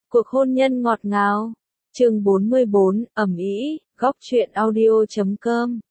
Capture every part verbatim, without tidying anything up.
Cuộc hôn nhân ngọt ngào. Chương bốn mươi bốn, ầm ĩ, góc truyện audio chấm com.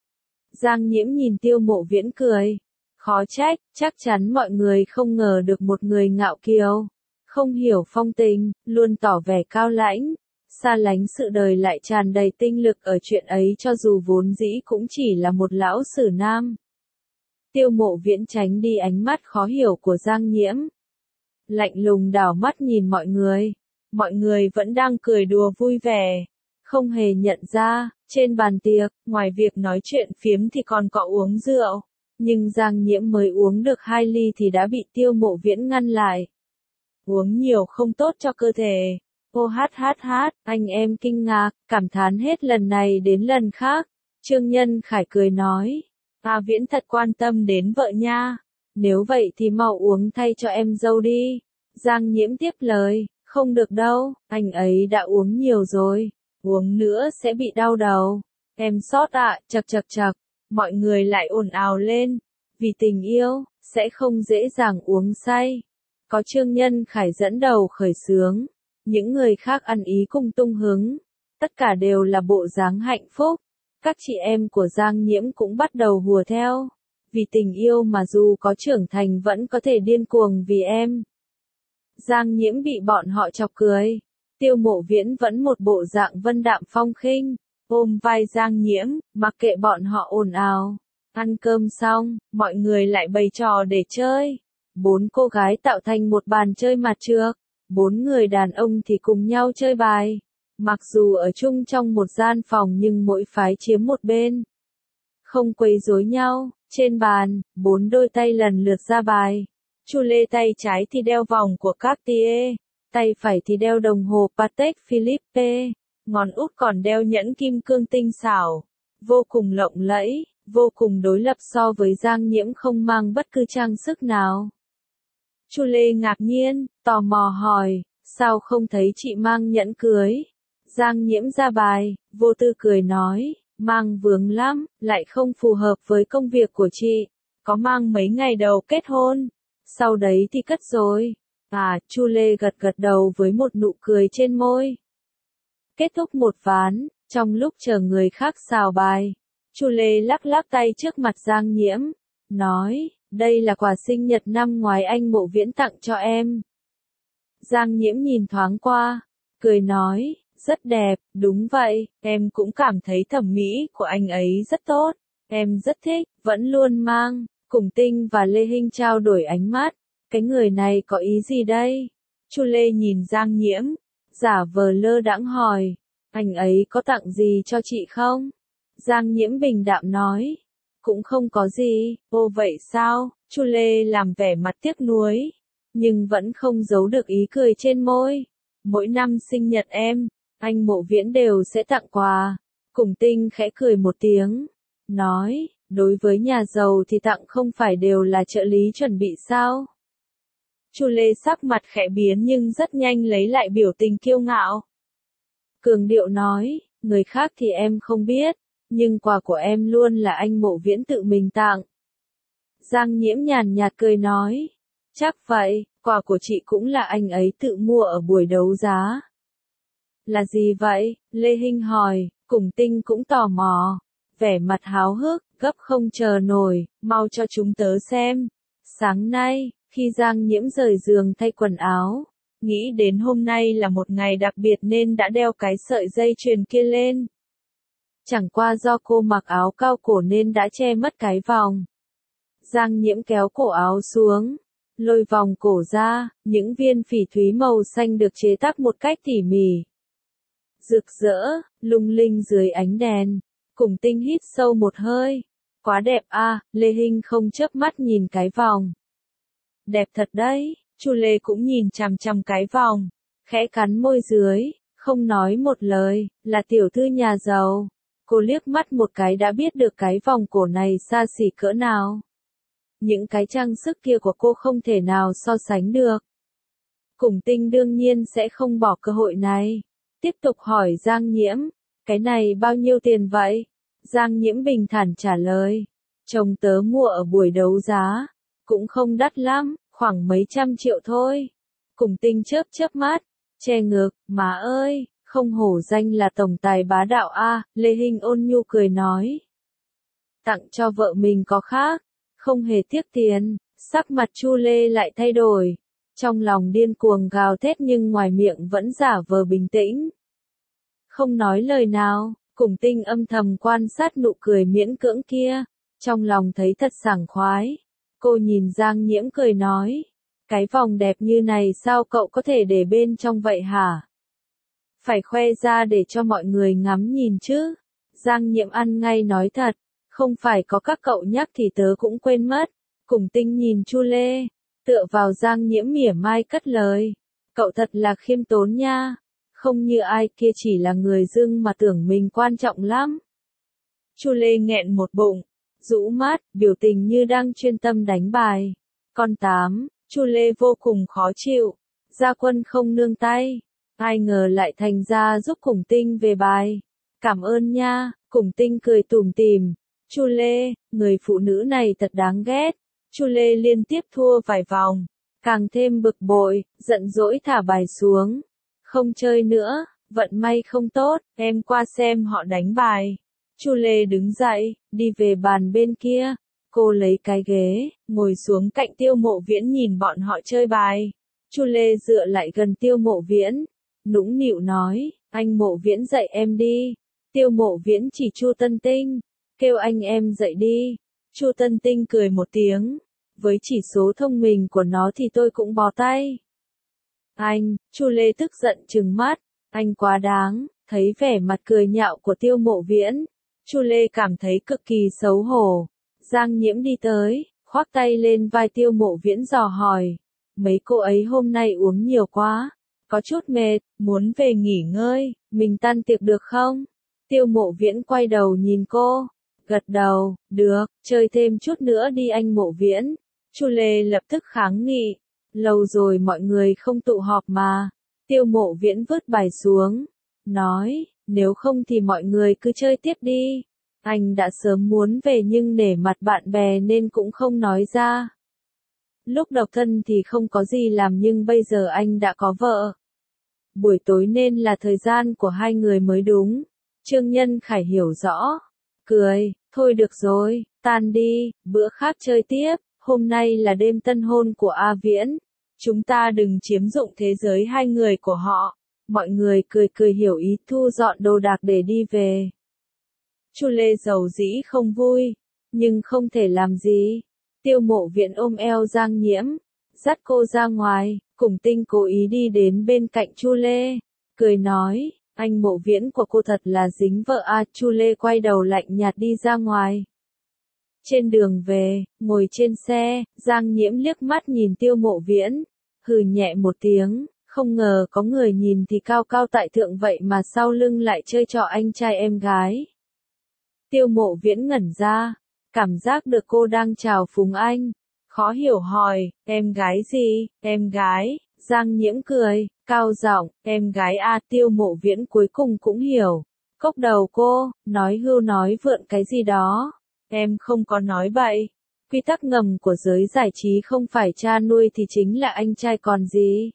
Giang Nhiễm nhìn Tiêu Mộ Viễn cười. Khó trách, chắc chắn mọi người không ngờ được một người ngạo kiều, không hiểu phong tình, luôn tỏ vẻ cao lãnh, xa lánh sự đời lại tràn đầy tinh lực ở chuyện ấy cho dù vốn dĩ cũng chỉ là một lão sử nam. Tiêu Mộ Viễn tránh đi ánh mắt khó hiểu của Giang Nhiễm. Lạnh lùng đảo mắt nhìn mọi người. Mọi người vẫn đang cười đùa vui vẻ. Không hề nhận ra, trên bàn tiệc, ngoài việc nói chuyện phiếm thì còn có uống rượu. Nhưng Giang Nhiễm mới uống được hai ly thì đã bị Tiêu Mộ Viễn ngăn lại. Uống nhiều không tốt cho cơ thể. Ô hát hát hát, anh em kinh ngạc, cảm thán hết lần này đến lần khác. Trương Nhân Khải cười nói. A Viễn thật quan tâm đến vợ nha. Nếu vậy thì mau uống thay cho em dâu đi. Giang Nhiễm tiếp lời. Không được đâu, anh ấy đã uống nhiều rồi. Uống nữa sẽ bị đau đầu. Em sót ạ, à, chật chật chật. Mọi người lại ồn ào lên. Vì tình yêu, sẽ không dễ dàng uống say. Có Trương Nhân Khải dẫn đầu khởi xướng. Những người khác ăn ý cùng tung hứng. Tất cả đều là bộ dáng hạnh phúc. Các chị em của Giang Nhiễm cũng bắt đầu hùa theo. Vì tình yêu mà dù có trưởng thành vẫn có thể điên cuồng vì em. Giang Nhiễm bị bọn họ chọc cười. Tiêu Mộ Viễn vẫn một bộ dạng vân đạm phong khinh, ôm vai Giang Nhiễm, mặc kệ bọn họ ồn ào. Ăn cơm xong, mọi người lại bày trò để chơi. Bốn cô gái tạo thành một bàn chơi mặt trược, bốn người đàn ông thì cùng nhau chơi bài. Mặc dù ở chung trong một gian phòng nhưng mỗi phái chiếm một bên. Không quấy rối nhau, trên bàn, bốn đôi tay lần lượt ra bài. Chu Lê tay trái thì đeo vòng của Cartier, tay phải thì đeo đồng hồ Patek Philippe, ngón út còn đeo nhẫn kim cương tinh xảo, vô cùng lộng lẫy, vô cùng đối lập so với Giang Nhiễm không mang bất cứ trang sức nào. Chu Lê ngạc nhiên, tò mò hỏi, sao không thấy chị mang nhẫn cưới? Giang Nhiễm ra bài, vô tư cười nói, mang vướng lắm, lại không phù hợp với công việc của chị, có mang mấy ngày đầu kết hôn. Sau đấy thì cất rồi. À, Chu Lê gật gật đầu với một nụ cười trên môi. Kết thúc một ván, trong lúc chờ người khác xào bài, Chu Lê lắc lắc tay trước mặt Giang Nhiễm, nói, đây là quà sinh nhật năm ngoái anh Mộ Viễn tặng cho em. Giang Nhiễm nhìn thoáng qua, cười nói, rất đẹp, đúng vậy, em cũng cảm thấy thẩm mỹ của anh ấy rất tốt, em rất thích, vẫn luôn mang. Cùng Tinh và Lê Hinh trao đổi ánh mắt, cái người này có ý gì đây? Chu Lê nhìn Giang Nhiễm, giả vờ lơ đãng hỏi, anh ấy có tặng gì cho chị không? Giang Nhiễm bình đạm nói, cũng không có gì. Ô vậy sao? Chu Lê làm vẻ mặt tiếc nuối, nhưng vẫn không giấu được ý cười trên môi. Mỗi năm sinh nhật em, anh Mộ Viễn đều sẽ tặng quà. Cùng Tinh khẽ cười một tiếng, nói, đối với nhà giàu thì tặng không phải đều là trợ lý chuẩn bị sao? Chu Lê sắc mặt khẽ biến nhưng rất nhanh lấy lại biểu tình kiêu ngạo. Cường điệu nói, người khác thì em không biết, nhưng quà của em luôn là anh Mộ Viễn tự mình tặng. Giang Nhiễm nhàn nhạt cười nói, chắc vậy, quà của chị cũng là anh ấy tự mua ở buổi đấu giá. Là gì vậy? Lê Hinh hỏi, Cùng Tinh cũng tò mò, vẻ mặt háo hức, gấp không chờ nổi, mau cho chúng tớ xem. Sáng nay, khi Giang Nhiễm rời giường thay quần áo, nghĩ đến hôm nay là một ngày đặc biệt nên đã đeo cái sợi dây chuyền kia lên. Chẳng qua do cô mặc áo cao cổ nên đã che mất cái vòng. Giang Nhiễm kéo cổ áo xuống, lôi vòng cổ ra, những viên phỉ thúy màu xanh được chế tác một cách tỉ mỉ. Rực rỡ, lung linh dưới ánh đèn. Cùng Tinh hít sâu một hơi. Quá đẹp à, Lê Hinh không chớp mắt nhìn cái vòng. Đẹp thật đấy, Chu Lê cũng nhìn chằm chằm cái vòng, khẽ cắn môi dưới, không nói một lời, là tiểu thư nhà giàu. Cô liếc mắt một cái đã biết được cái vòng cổ này xa xỉ cỡ nào. Những cái trang sức kia của cô không thể nào so sánh được. Cùng Tinh đương nhiên sẽ không bỏ cơ hội này. Tiếp tục hỏi Giang Nhiễm, cái này bao nhiêu tiền vậy? Giang Nhiễm bình thản trả lời, chồng tớ mua ở buổi đấu giá, cũng không đắt lắm, khoảng mấy trăm triệu thôi. Cùng Tinh chớp chớp mắt, che ngực, má ơi, không hổ danh là tổng tài bá đạo a, Lê Hinh ôn nhu cười nói. Tặng cho vợ mình có khác, không hề tiếc tiền, sắc mặt Chu Lê lại thay đổi. Trong lòng điên cuồng gào thét nhưng ngoài miệng vẫn giả vờ bình tĩnh. Không nói lời nào, Cùng Tinh âm thầm quan sát nụ cười miễn cưỡng kia, trong lòng thấy thật sảng khoái. Cô nhìn Giang Nhiễm cười nói, cái vòng đẹp như này sao cậu có thể để bên trong vậy hả? Phải khoe ra để cho mọi người ngắm nhìn chứ. Giang Nhiễm ăn ngay nói thật, không phải có các cậu nhắc thì tớ cũng quên mất. Cùng Tinh nhìn Chu Lê, tựa vào Giang Nhiễm mỉa mai cất lời, cậu thật là khiêm tốn nha, không như ai kia chỉ là người dưng mà tưởng mình quan trọng lắm. Chu Lê nghẹn một bụng, rũ mắt, biểu tình như đang chuyên tâm đánh bài. Con tám, Chu Lê vô cùng khó chịu, Gia Quân không nương tay, ai ngờ lại thành ra giúp Cùng Tinh về bài. Cảm ơn nha, Cùng Tinh cười tủm tỉm. Chu Lê, người phụ nữ này thật đáng ghét. Chu Lê liên tiếp thua vài vòng, càng thêm bực bội, giận dỗi thả bài xuống. Không chơi nữa, vận may không tốt, em qua xem họ đánh bài. Chu Lê đứng dậy, đi về bàn bên kia. Cô lấy cái ghế, ngồi xuống cạnh Tiêu Mộ Viễn nhìn bọn họ chơi bài. Chu Lê dựa lại gần Tiêu Mộ Viễn, nũng nịu nói, anh Mộ Viễn dạy em đi. Tiêu Mộ Viễn chỉ Chu Tân Tinh, kêu anh em dạy đi. Chu Tân Tinh cười một tiếng, với chỉ số thông minh của nó thì tôi cũng bó tay. Anh, Chu Lê tức giận trừng mắt, anh quá đáng, thấy vẻ mặt cười nhạo của Tiêu Mộ Viễn. Chu Lê cảm thấy cực kỳ xấu hổ. Giang Nhiễm đi tới, khoác tay lên vai Tiêu Mộ Viễn dò hỏi, mấy cô ấy hôm nay uống nhiều quá, có chút mệt, muốn về nghỉ ngơi, mình tan tiệc được không? Tiêu Mộ Viễn quay đầu nhìn cô, gật đầu, được, chơi thêm chút nữa đi anh Mộ Viễn. Chu Lê lập tức kháng nghị, lâu rồi mọi người không tụ họp mà. Tiêu Mộ Viễn vứt bài xuống, nói, nếu không thì mọi người cứ chơi tiếp đi. Anh đã sớm muốn về nhưng nể mặt bạn bè nên cũng không nói ra. Lúc độc thân thì không có gì làm nhưng bây giờ anh đã có vợ. Buổi tối nên là thời gian của hai người mới đúng. Trương Nhân Khải hiểu rõ, cười, thôi được rồi, tan đi, bữa khác chơi tiếp, hôm nay là đêm tân hôn của A Viễn. Chúng ta đừng chiếm dụng thế giới hai người của họ. Mọi người cười cười hiểu ý thu dọn đồ đạc để đi về. Chu Lê giàu dĩ không vui, nhưng không thể làm gì. Tiêu Mộ Viễn ôm eo Giang Nhiễm, dắt cô ra ngoài, Cùng Tinh cố ý đi đến bên cạnh Chu Lê, cười nói, anh Mộ Viễn của cô thật là dính vợ a. Chu Lê quay đầu lạnh nhạt đi ra ngoài. Trên đường về, ngồi trên xe, Giang Nhiễm liếc mắt nhìn Tiêu Mộ Viễn, hừ nhẹ một tiếng, không ngờ có người nhìn thì cao cao tại thượng vậy mà sau lưng lại chơi trò anh trai em gái. Tiêu Mộ Viễn ngẩn ra, cảm giác được cô đang chào phúng anh, khó hiểu hỏi, em gái gì, em gái. Giang Nhiễm cười, cao giọng, em gái a. Tiêu Mộ Viễn cuối cùng cũng hiểu, cốc đầu cô, nói hưu nói vượn cái gì đó, em không có nói bậy. Quy tắc ngầm của giới giải trí không phải cha nuôi thì chính là anh trai còn gì.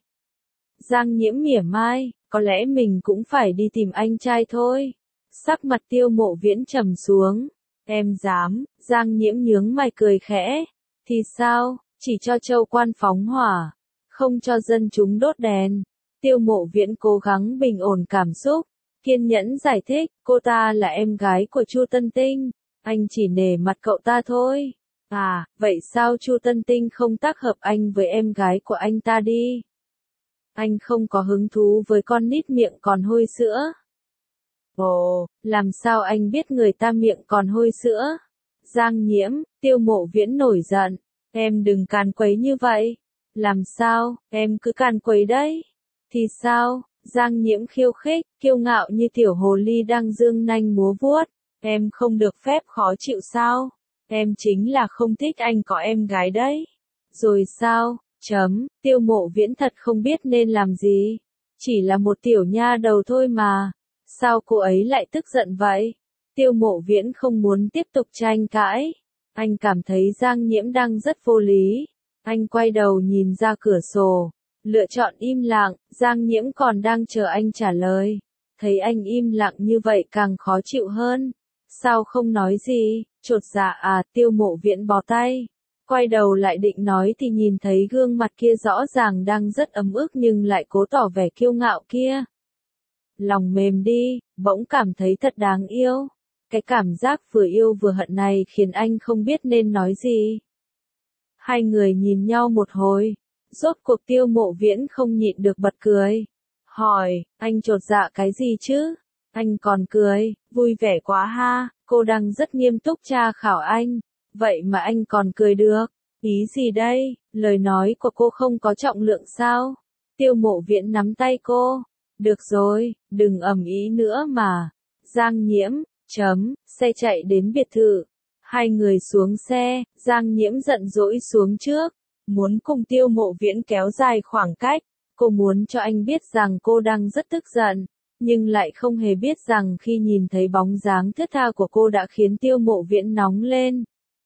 Giang Nhiễm mỉa mai, có lẽ mình cũng phải đi tìm anh trai thôi. Sắc mặt Tiêu Mộ Viễn trầm xuống, em dám. Giang Nhiễm nhướng mày cười khẽ, thì sao, chỉ cho châu quan phóng hỏa, không cho dân chúng đốt đèn. Tiêu Mộ Viễn cố gắng bình ổn cảm xúc, kiên nhẫn giải thích, cô ta là em gái của Chu Tân Tinh, anh chỉ nể mặt cậu ta thôi. À, vậy sao Chu Tân Tinh không tác hợp anh với em gái của anh ta đi? Anh không có hứng thú với con nít miệng còn hôi sữa. Ồ, làm sao anh biết người ta miệng còn hôi sữa? Giang Nhiễm, Tiêu Mộ Viễn nổi giận, em đừng càn quấy như vậy. Làm sao, em cứ càn quấy đấy. Thì sao? Giang Nhiễm khiêu khích, kiêu ngạo như tiểu hồ ly đang dương nanh múa vuốt. Em không được phép khó chịu sao? Em chính là không thích anh có em gái đấy. Rồi sao? Chấm, Tiêu Mộ Viễn thật không biết nên làm gì. Chỉ là một tiểu nha đầu thôi mà. Sao cô ấy lại tức giận vậy? Tiêu Mộ Viễn không muốn tiếp tục tranh cãi. Anh cảm thấy Giang Nhiễm đang rất vô lý. Anh quay đầu nhìn ra cửa sổ. Lựa chọn im lặng, Giang Nhiễm còn đang chờ anh trả lời. Thấy anh im lặng như vậy càng khó chịu hơn. Sao không nói gì, chột dạ à, Tiêu Mộ Viễn bó tay. Quay đầu lại định nói thì nhìn thấy gương mặt kia rõ ràng đang rất ấm ức nhưng lại cố tỏ vẻ kiêu ngạo kia. Lòng mềm đi, bỗng cảm thấy thật đáng yêu. Cái cảm giác vừa yêu vừa hận này khiến anh không biết nên nói gì. Hai người nhìn nhau một hồi, rốt cuộc Tiêu Mộ Viễn không nhịn được bật cười. Hỏi, anh chột dạ cái gì chứ? Anh còn cười, vui vẻ quá ha, cô đang rất nghiêm túc tra khảo anh. Vậy mà anh còn cười được. Ý gì đây, lời nói của cô không có trọng lượng sao? Tiêu Mộ Viễn nắm tay cô. Được rồi, đừng ầm ĩ nữa mà. Giang Nhiễm, chấm, xe chạy đến biệt thự. Hai người xuống xe, Giang Nhiễm giận dỗi xuống trước. Muốn cùng Tiêu Mộ Viễn kéo dài khoảng cách. Cô muốn cho anh biết rằng cô đang rất tức giận. Nhưng lại không hề biết rằng khi nhìn thấy bóng dáng thướt tha của cô đã khiến Tiêu Mộ Viễn nóng lên.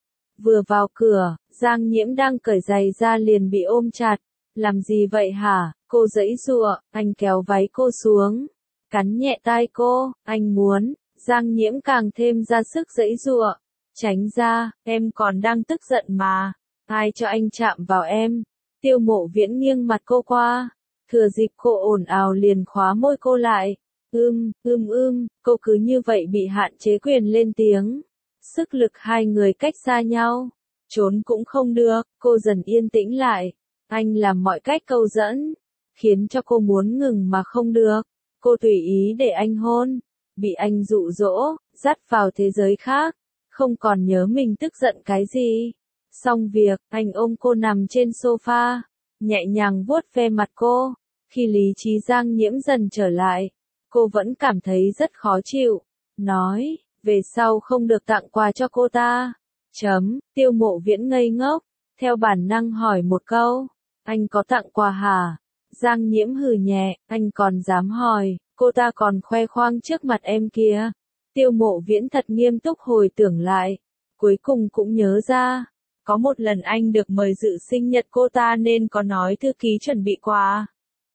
Vừa vào cửa, Giang Nhiễm đang cởi giày ra liền bị ôm chặt. Làm gì vậy hả? Cô giãy giụa, anh kéo váy cô xuống. Cắn nhẹ tai cô, anh muốn. Giang Nhiễm càng thêm ra sức giãy giụa. Tránh ra, em còn đang tức giận mà. Ai cho anh chạm vào em? Tiêu Mộ Viễn nghiêng mặt cô qua. Thừa dịp cô ồn ào liền khóa môi cô lại. Ưm, ưm ưm, cô cứ như vậy bị hạn chế quyền lên tiếng. Sức lực hai người cách xa nhau. Trốn cũng không được, cô dần yên tĩnh lại. Anh làm mọi cách câu dẫn. Khiến cho cô muốn ngừng mà không được. Cô tùy ý để anh hôn. Bị anh dụ dỗ, dắt vào thế giới khác. Không còn nhớ mình tức giận cái gì. Xong việc, anh ôm cô nằm trên sofa. Nhẹ nhàng vuốt ve mặt cô. Khi lý trí Giang Nhiễm dần trở lại. Cô vẫn cảm thấy rất khó chịu. Nói, về sau không được tặng quà cho cô ta. Chấm, Tiêu Mộ Viễn ngây ngốc. Theo bản năng hỏi một câu. Anh có tặng quà hả? Giang Nhiễm hừ nhẹ, anh còn dám hỏi, cô ta còn khoe khoang trước mặt em kìa. Tiêu Mộ Viễn thật nghiêm túc hồi tưởng lại. Cuối cùng cũng nhớ ra. Có một lần anh được mời dự sinh nhật cô ta nên có nói thư ký chuẩn bị quà.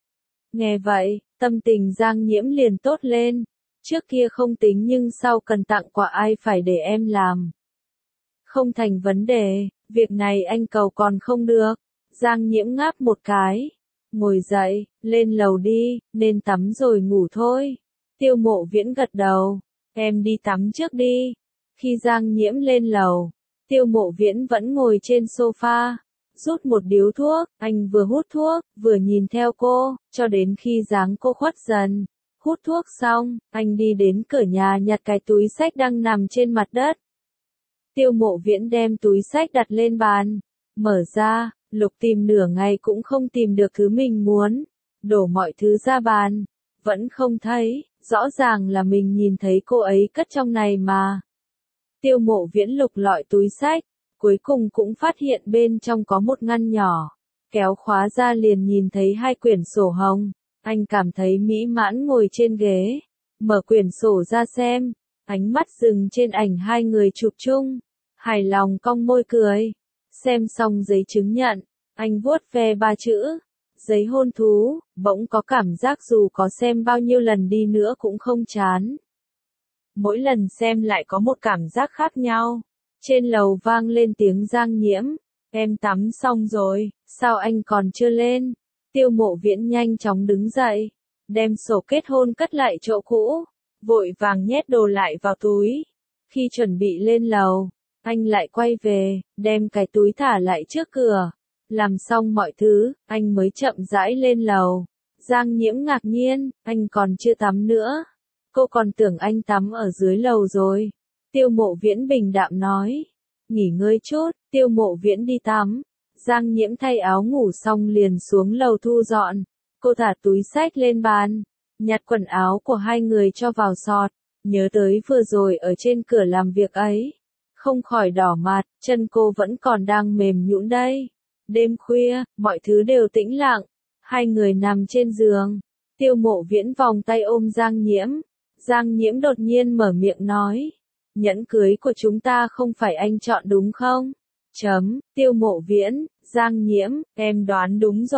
Nghe vậy, tâm tình Giang Nhiễm liền tốt lên. Trước kia không tính nhưng sau cần tặng quà ai phải để em làm. Không thành vấn đề, việc này anh cầu còn không được. Giang Nhiễm ngáp một cái. Ngồi dậy, lên lầu đi, nên tắm rồi ngủ thôi. Tiêu Mộ Viễn gật đầu. Em đi tắm trước đi. Khi Giang Nhiễm lên lầu, Tiêu Mộ Viễn vẫn ngồi trên sofa. Rút một điếu thuốc, anh vừa hút thuốc, vừa nhìn theo cô, cho đến khi dáng cô khuất dần. Hút thuốc xong, anh đi đến cửa nhà nhặt cái túi xách đang nằm trên mặt đất. Tiêu Mộ Viễn đem túi xách đặt lên bàn. Mở ra, lục tìm nửa ngày cũng không tìm được thứ mình muốn. Đổ mọi thứ ra bàn. Vẫn không thấy, rõ ràng là mình nhìn thấy cô ấy cất trong này mà. Tiêu Mộ Viễn lục lọi túi xách. Cuối cùng cũng phát hiện bên trong có một ngăn nhỏ. Kéo khóa ra liền nhìn thấy hai quyển sổ hồng. Anh cảm thấy mỹ mãn ngồi trên ghế. Mở quyển sổ ra xem. Ánh mắt dừng trên ảnh hai người chụp chung. Hài lòng cong môi cười. Xem xong giấy chứng nhận. Anh vuốt ve ba chữ. Giấy hôn thú. Bỗng có cảm giác dù có xem bao nhiêu lần đi nữa cũng không chán. Mỗi lần xem lại có một cảm giác khác nhau. Trên lầu vang lên tiếng Giang Nhiễm. Em tắm xong rồi, sao anh còn chưa lên? Tiêu Mộ Viễn nhanh chóng đứng dậy. Đem sổ kết hôn cất lại chỗ cũ. Vội vàng nhét đồ lại vào túi. Khi chuẩn bị lên lầu, anh lại quay về, đem cái túi thả lại trước cửa. Làm xong mọi thứ, anh mới chậm rãi lên lầu. Giang Nhiễm ngạc nhiên, anh còn chưa tắm nữa. Cô còn tưởng anh tắm ở dưới lầu rồi. Tiêu Mộ Viễn bình đạm nói. Nghỉ ngơi chút, Tiêu Mộ Viễn đi tắm. Giang Nhiễm thay áo ngủ xong liền xuống lầu thu dọn. Cô thả túi xách lên bàn. Nhặt quần áo của hai người cho vào sọt. Nhớ tới vừa rồi ở trên cửa làm việc ấy. Không khỏi đỏ mặt, chân cô vẫn còn đang mềm nhũn đây. Đêm khuya, mọi thứ đều tĩnh lặng. Hai người nằm trên giường. Tiêu Mộ Viễn vòng tay ôm Giang Nhiễm. Giang Nhiễm đột nhiên mở miệng nói. Nhẫn cưới của chúng ta không phải anh chọn đúng không? Chấm, Tiêu Mộ Viễn, Giang Nhiễm, em đoán đúng rồi.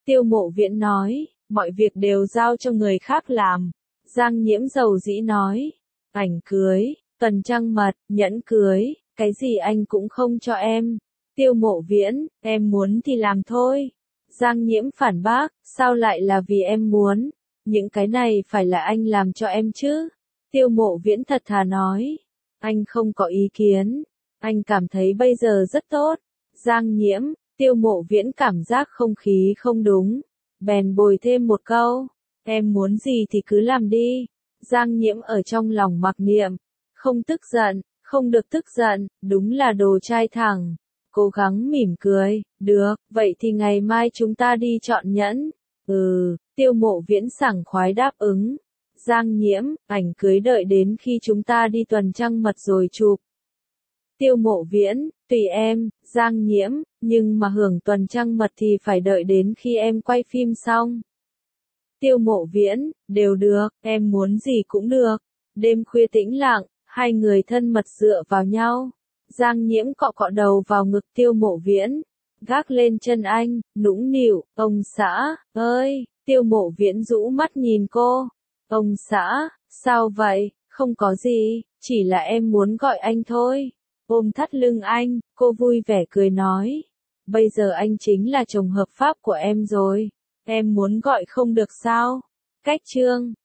Tiêu Mộ Viễn nói, mọi việc đều giao cho người khác làm. Giang Nhiễm dầu dĩ nói, ảnh cưới, tuần trăng mật, nhẫn cưới, cái gì anh cũng không cho em. Tiêu Mộ Viễn, em muốn thì làm thôi. Giang Nhiễm phản bác, sao lại là vì em muốn? Những cái này phải là anh làm cho em chứ. Tiêu Mộ Viễn thật thà nói, anh không có ý kiến, anh cảm thấy bây giờ rất tốt. Giang Nhiễm, Tiêu Mộ Viễn cảm giác không khí không đúng, bèn bồi thêm một câu, em muốn gì thì cứ làm đi. Giang Nhiễm ở trong lòng mặc niệm, không tức giận, không được tức giận, đúng là đồ trai thẳng. Cố gắng mỉm cười, được, vậy thì ngày mai chúng ta đi chọn nhẫn. Ừ, Tiêu Mộ Viễn sảng khoái đáp ứng. Giang Nhiễm, ảnh cưới đợi đến khi chúng ta đi tuần trăng mật rồi chụp. Tiêu Mộ Viễn, tùy em. Giang Nhiễm, nhưng mà hưởng tuần trăng mật thì phải đợi đến khi em quay phim xong. Tiêu Mộ Viễn, đều được, em muốn gì cũng được. Đêm khuya tĩnh lặng, hai người thân mật dựa vào nhau. Giang Nhiễm cọ cọ đầu vào ngực Tiêu Mộ Viễn, gác lên chân anh, nũng nịu, ông xã, ơi. Tiêu Mộ Viễn rũ mắt nhìn cô. Ông xã, sao vậy? Không có gì, chỉ là em muốn gọi anh thôi. Ôm thắt lưng anh, cô vui vẻ cười nói. Bây giờ anh chính là chồng hợp pháp của em rồi. Em muốn gọi không được sao? Cách chương